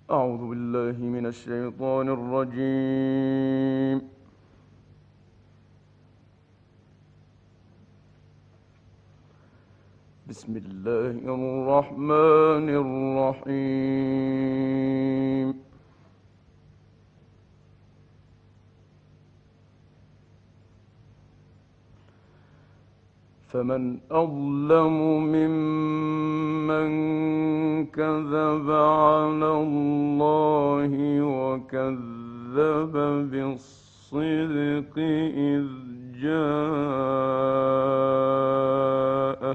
أعوذ بالله من الشيطان الرجيم. بسم الله الرحمن الرحيم. فمن أظلم ممن كذب على الله وكذب بالصدق إذ جاءه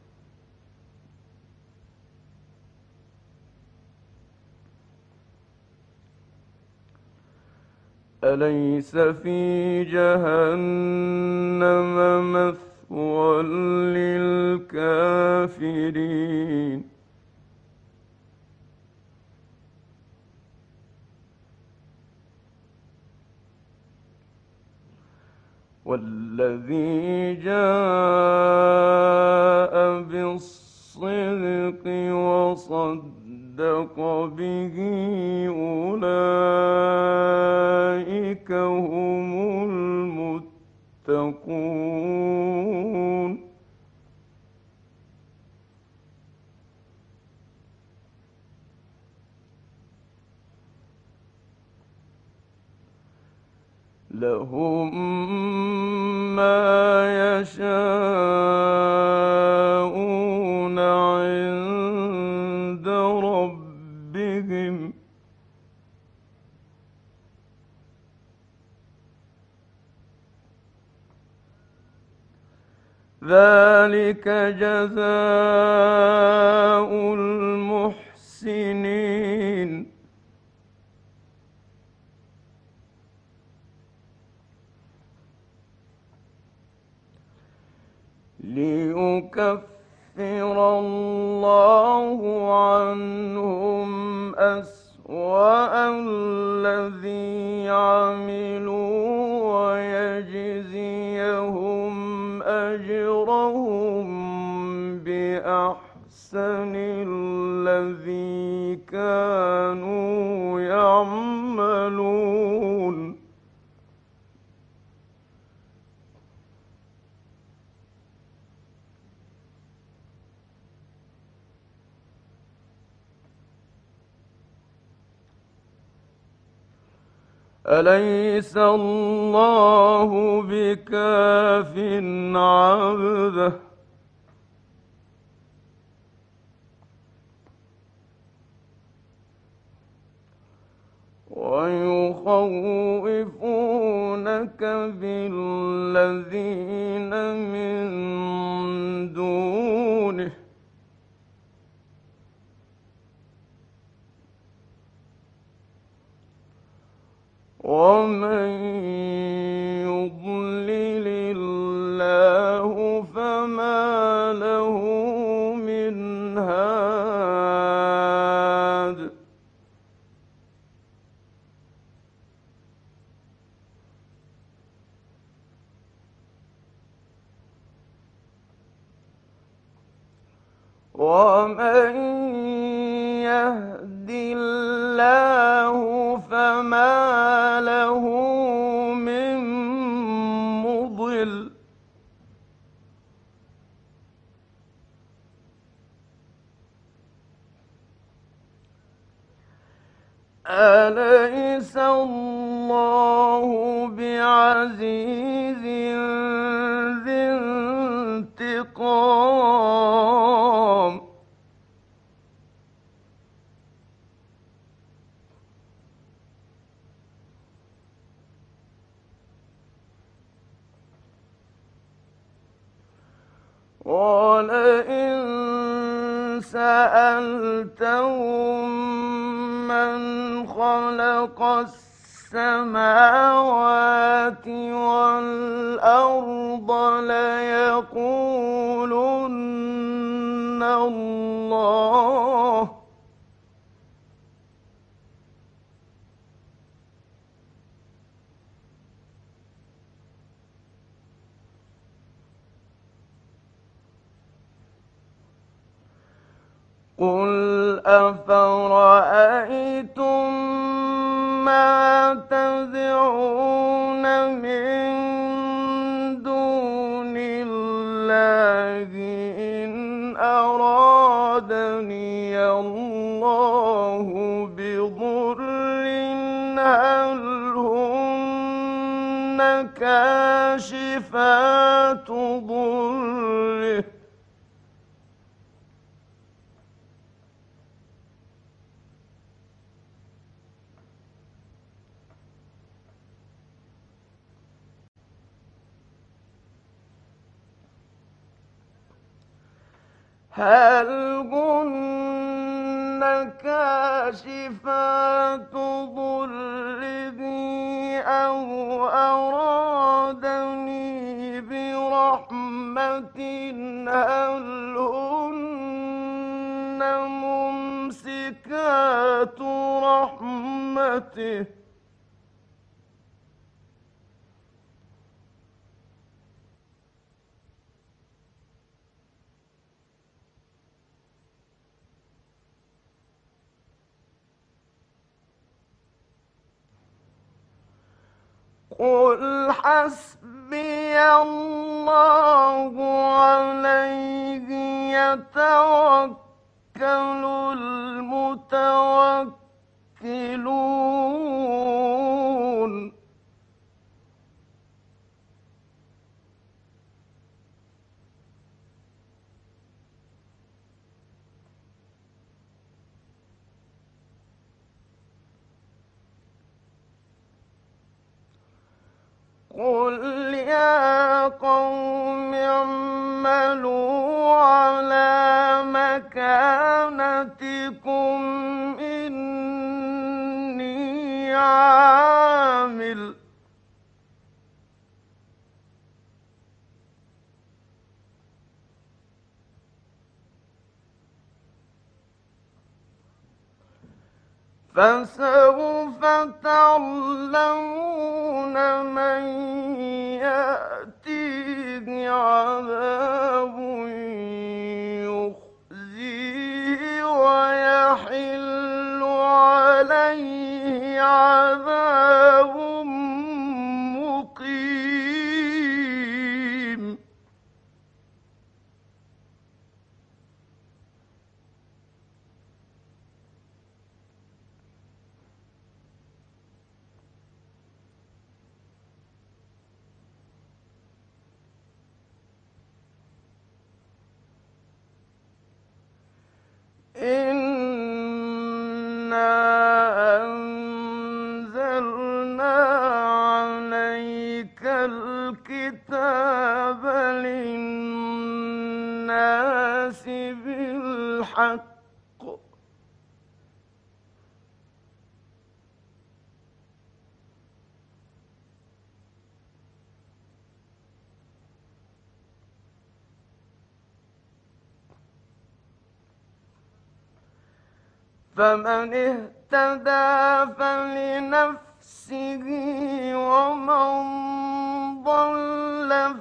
أليس في جهنم مثوى للكافرين والذي جاء بالصدق وصدق به أولئك هم المتقون لهم ما يشاءون عند ربهم ذلك جزاء المحسنين ليكفر الله عنهم أسوأ الذي عملوا ويجزيهم أجرهم بأحسن الذي كانوا يعملون أليس الله بكاف عبده ويخوفونك بالذين من دونه ومن يضلل الله فما له من هاد ومن يهد الله فما له من مضل أليس الله بعزيز ذي انتقام ولئن سألتهم من خلق السماوات والأرض ليقولن الله قل أفرأيتم الله بضر هل هن كاشفات ضره هل هن كاشفات ضره أو أرادني برحمة هل هن ممسكات رحمته قل حسبي الله عليه يتوكل المتوكلون قل يا قوم اعملوا على مكانتكم إني عامل فسوف تعلمون من يأتيه عذاب يخزيه ويحل عليه عذاب مقيم إنا أنزلنا عليك الكتاب للناس بالحق فمن اهتدى فلنفسه ومن ضل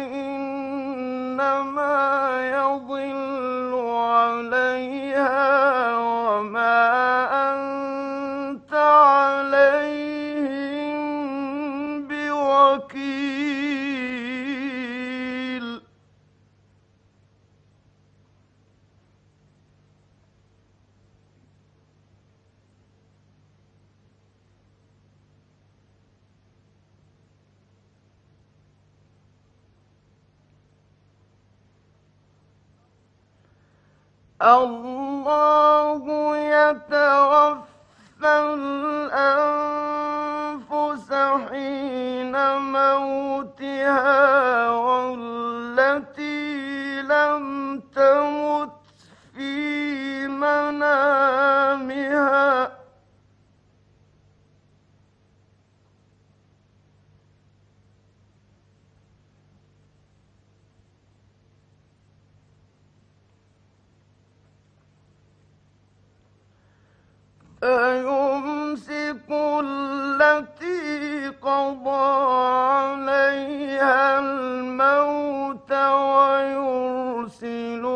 فإنما يضل عليها وما أنت عليهم بوكيل الله يتوفى الأنفس حين موتها والتي لم تمت في منامها فيمسك التي قضى عليها الموت ويرسل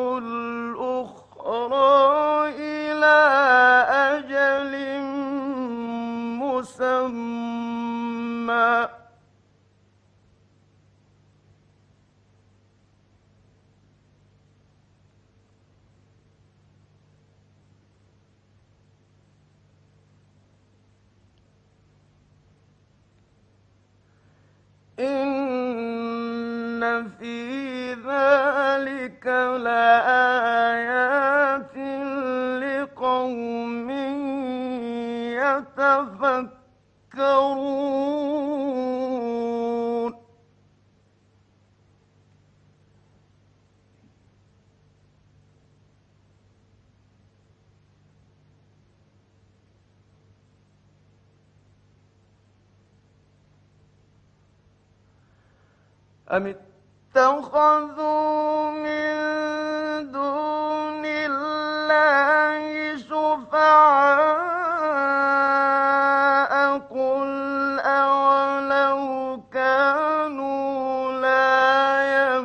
الأخرى إلى أجل مسمى في ذلك لآيات لقوم يتفكرون. أم اتخذوا من دون الله شفعاء قل أولو كانوا لا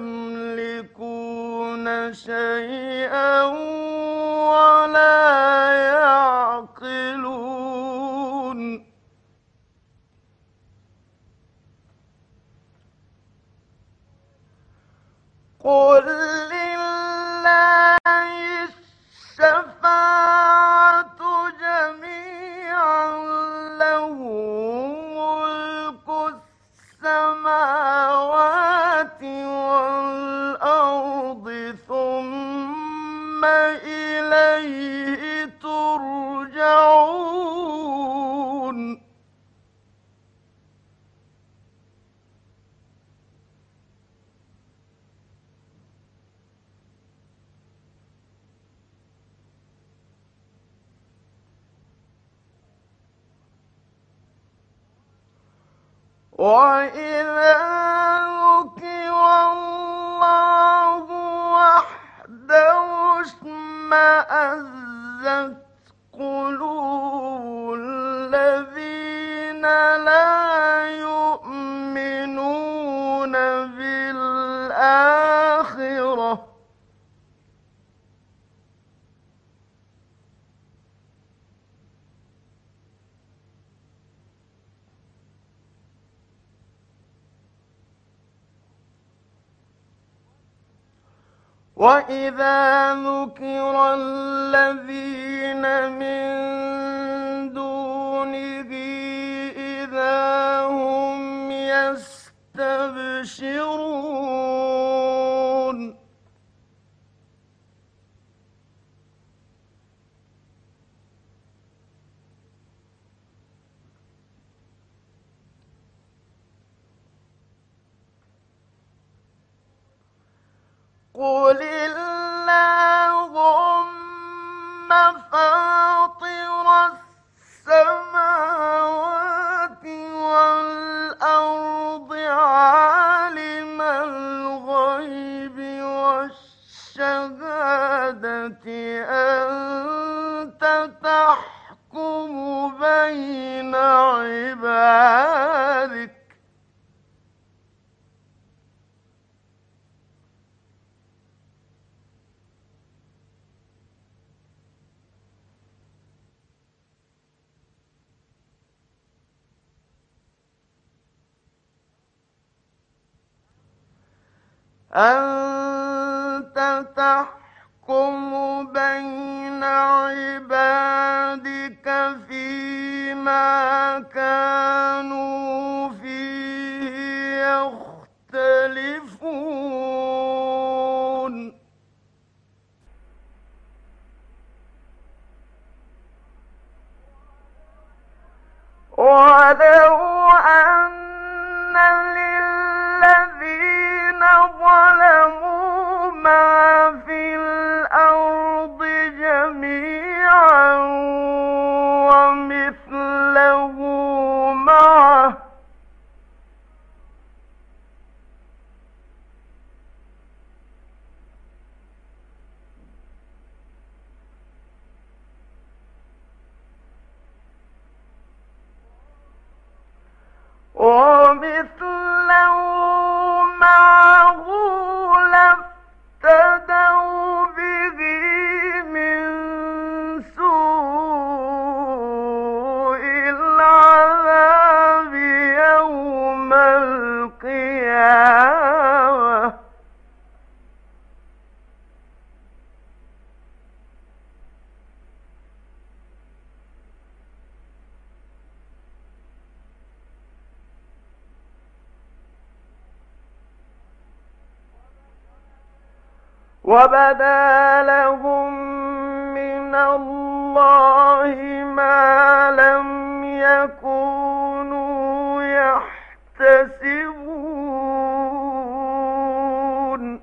يملكون شيئا ولا يعقلون. قل لله الشفاعة جميعا له ملك السماوات والأرض ثم إليه ترجعون. وإذا ذكر الله وحده اشمأزت قلوب الذين لا يؤمنون بالآخرة. وإذا ذكر الذين من دونه إذا هم يستبشرون. قل اللهم فاطر السماوات والأرض عالم الغيب والشهادة أنت تحكم بين عبادك أنت تحكم بين عبادك فيما كانوا فيه يختلفون. ولو أن للذين ظلموا ما في الأرض جميعا ومثله معه وبدا لهم من الله ما لم يكونوا يحتسبون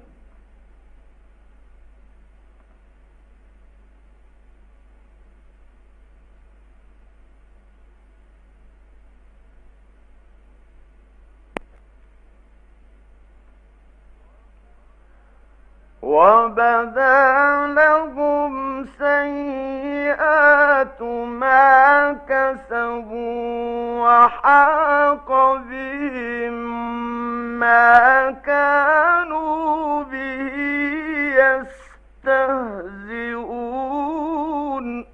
وبدا لهم سيئات ما كسبوا وحاق بهم ما كانوا به يستهزئون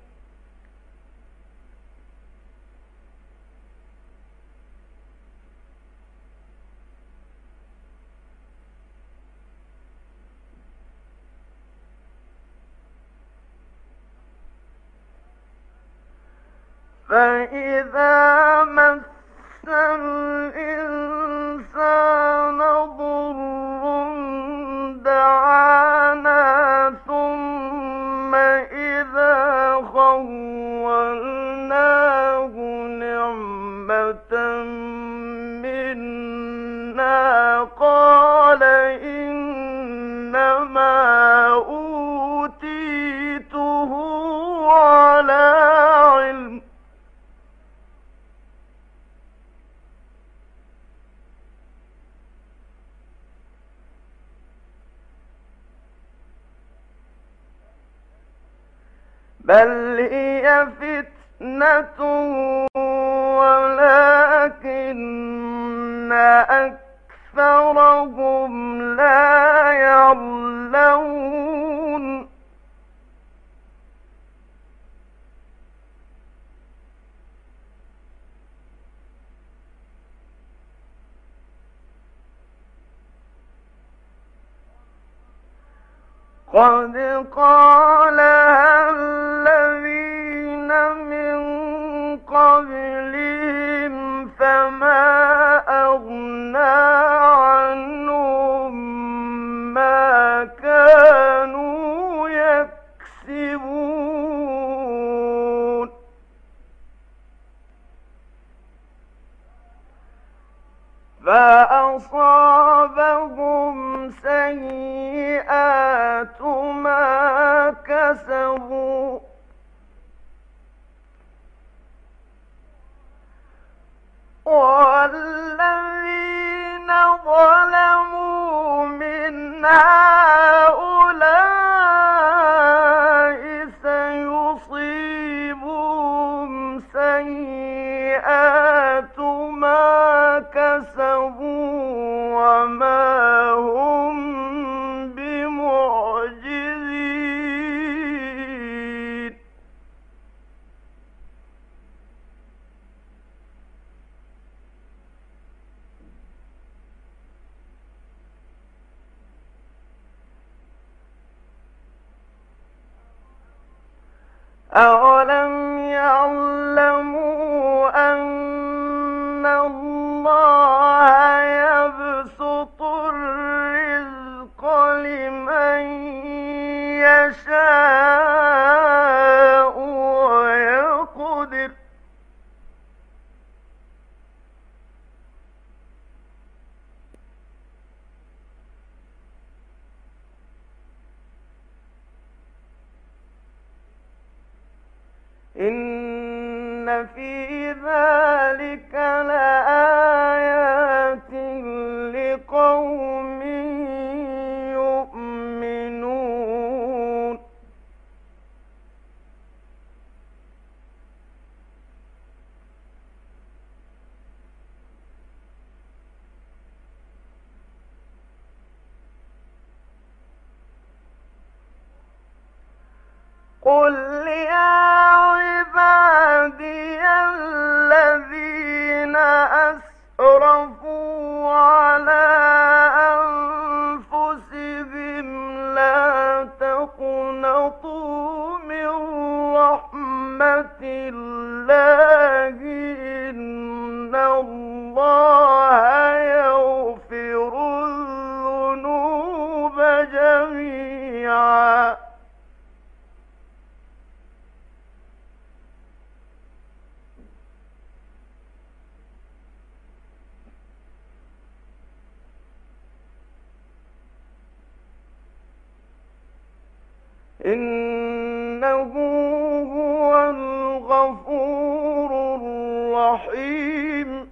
فإذا مس الإنسان ضر دعانا ثم إذا خولناه نعمة منا قال إنما أوتيته على علم بل هي فتنة ولكن أكثرهم لا يعلمون قد قالها الذين من قبلهم فما أغنى عنهم ما كانوا يكسبون فأصابهم سيئات ما كسبوا والذين ظلموا من هؤلاء سيصيبهم سيئات ما كسبوا وما هم بمعجزين أولم يعلموا أن الله يبسط الرزق لمن يشاء ويقدر إن في ذلك لآيات لقوم يؤمنون قل يا عبادي الذين أسرفوا على أنفسهم لا تقنطوا من رحمة الله إن الله يغفر الذنوب جميعا إنه هو الغفور الرحيم.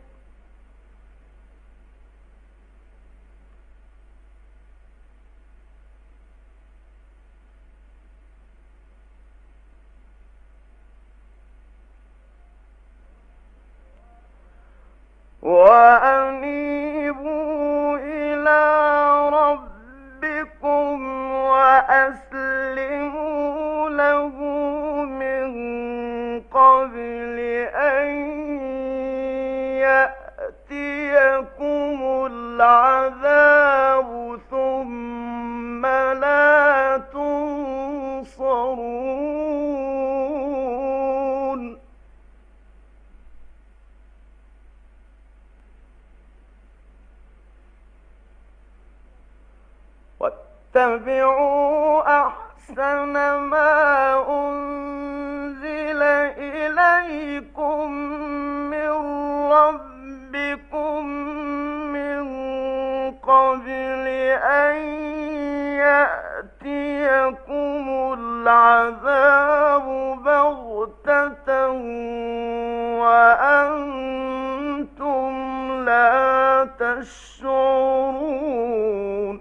وأنيبوا إلى ربكم وأسلموا له من قبل أن يأتيكم العذاب ثم لا تنصرون. واتبعوا أحسن ما أنزل إليكم من ربكم من قبل أن يأتيكم العذاب بغتة وأنتم لا تشعرون.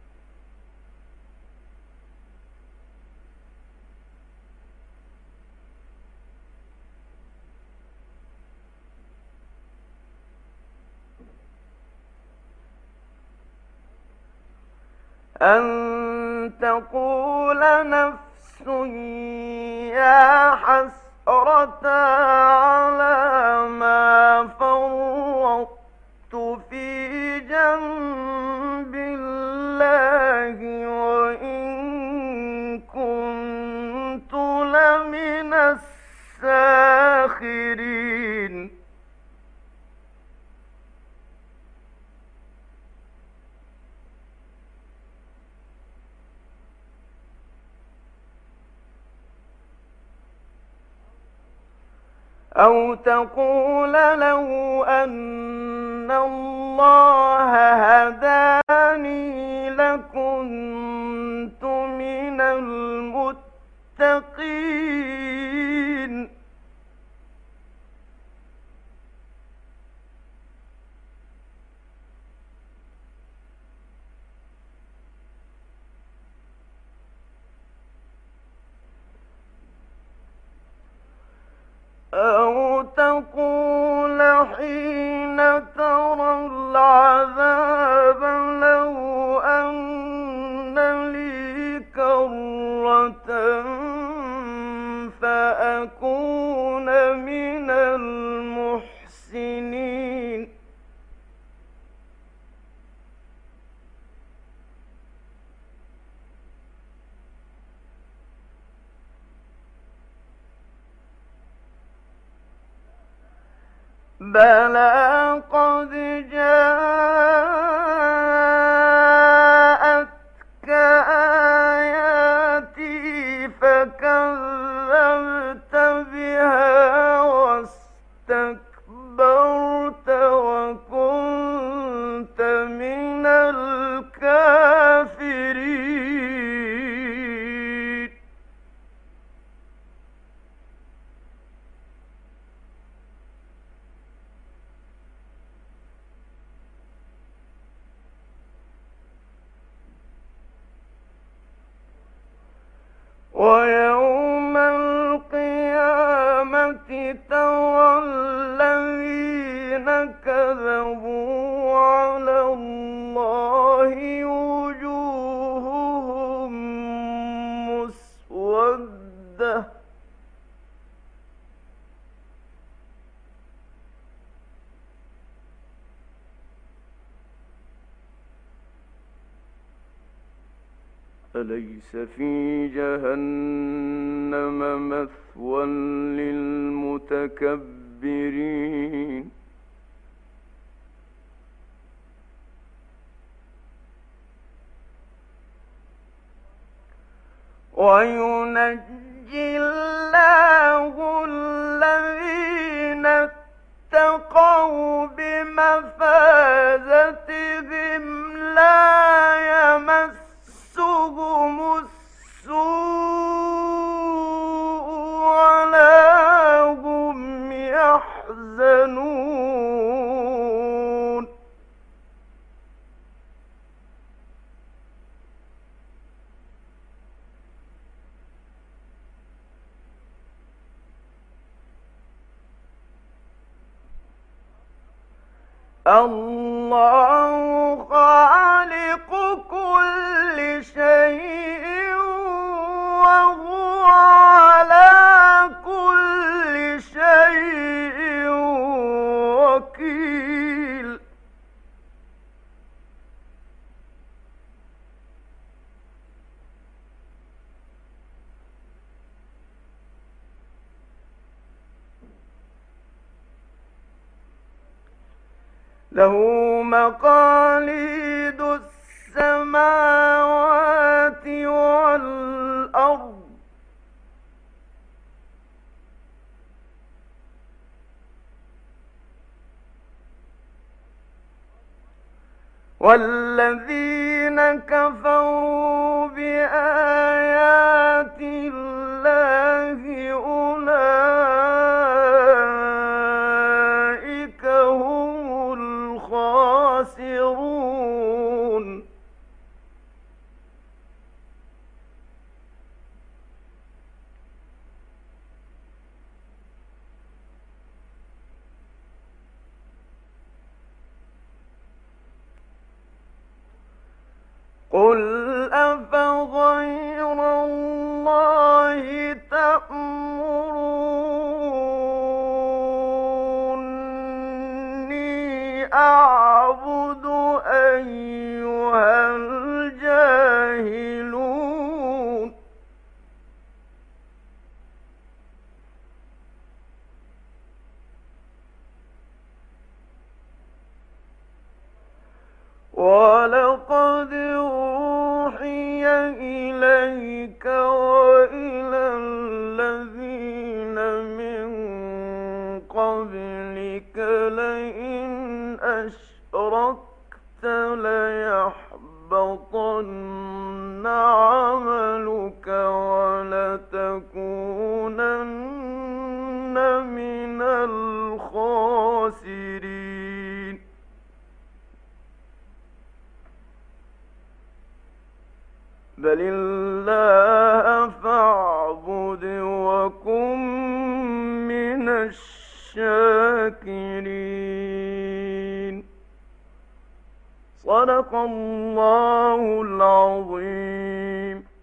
أن تقول نفس يا حسرة على ما فرطت في جنب الله وإن كنت لمن الساخرين. أو تقول لو أن الله هداني لكنت من المتقين. أو تقول حين ترى العذاب لو أن لي كرة فأكون من المحسنين. بلى قد جاءتك آياتي فكذبت بها واستكبرت وكنت من الكافرين. ويوم القيامة ترى الذين كذبوا على الله وجوههم مسودة أليس في جهنم مثوى للمتكبرين. وينجي الله الذين اتقوا بمفازتهم لا يمسهم السوء يحزنون الله خالق كل شيء وهو على كل شيء وكيل له مقاليد السماوات والأرض والذين كفروا بآيات الله أولئك هم الخاسرون قل أفغير الله تأمروني أعبد أيها الجاهلون ولقد أوحي إليك وإلى الذين من قبلك لئن أشركت ليحبطن عملك ولتكونن من الخاسرين بل الله فاعبد وكن من الشاكرين صدق الله العظيم.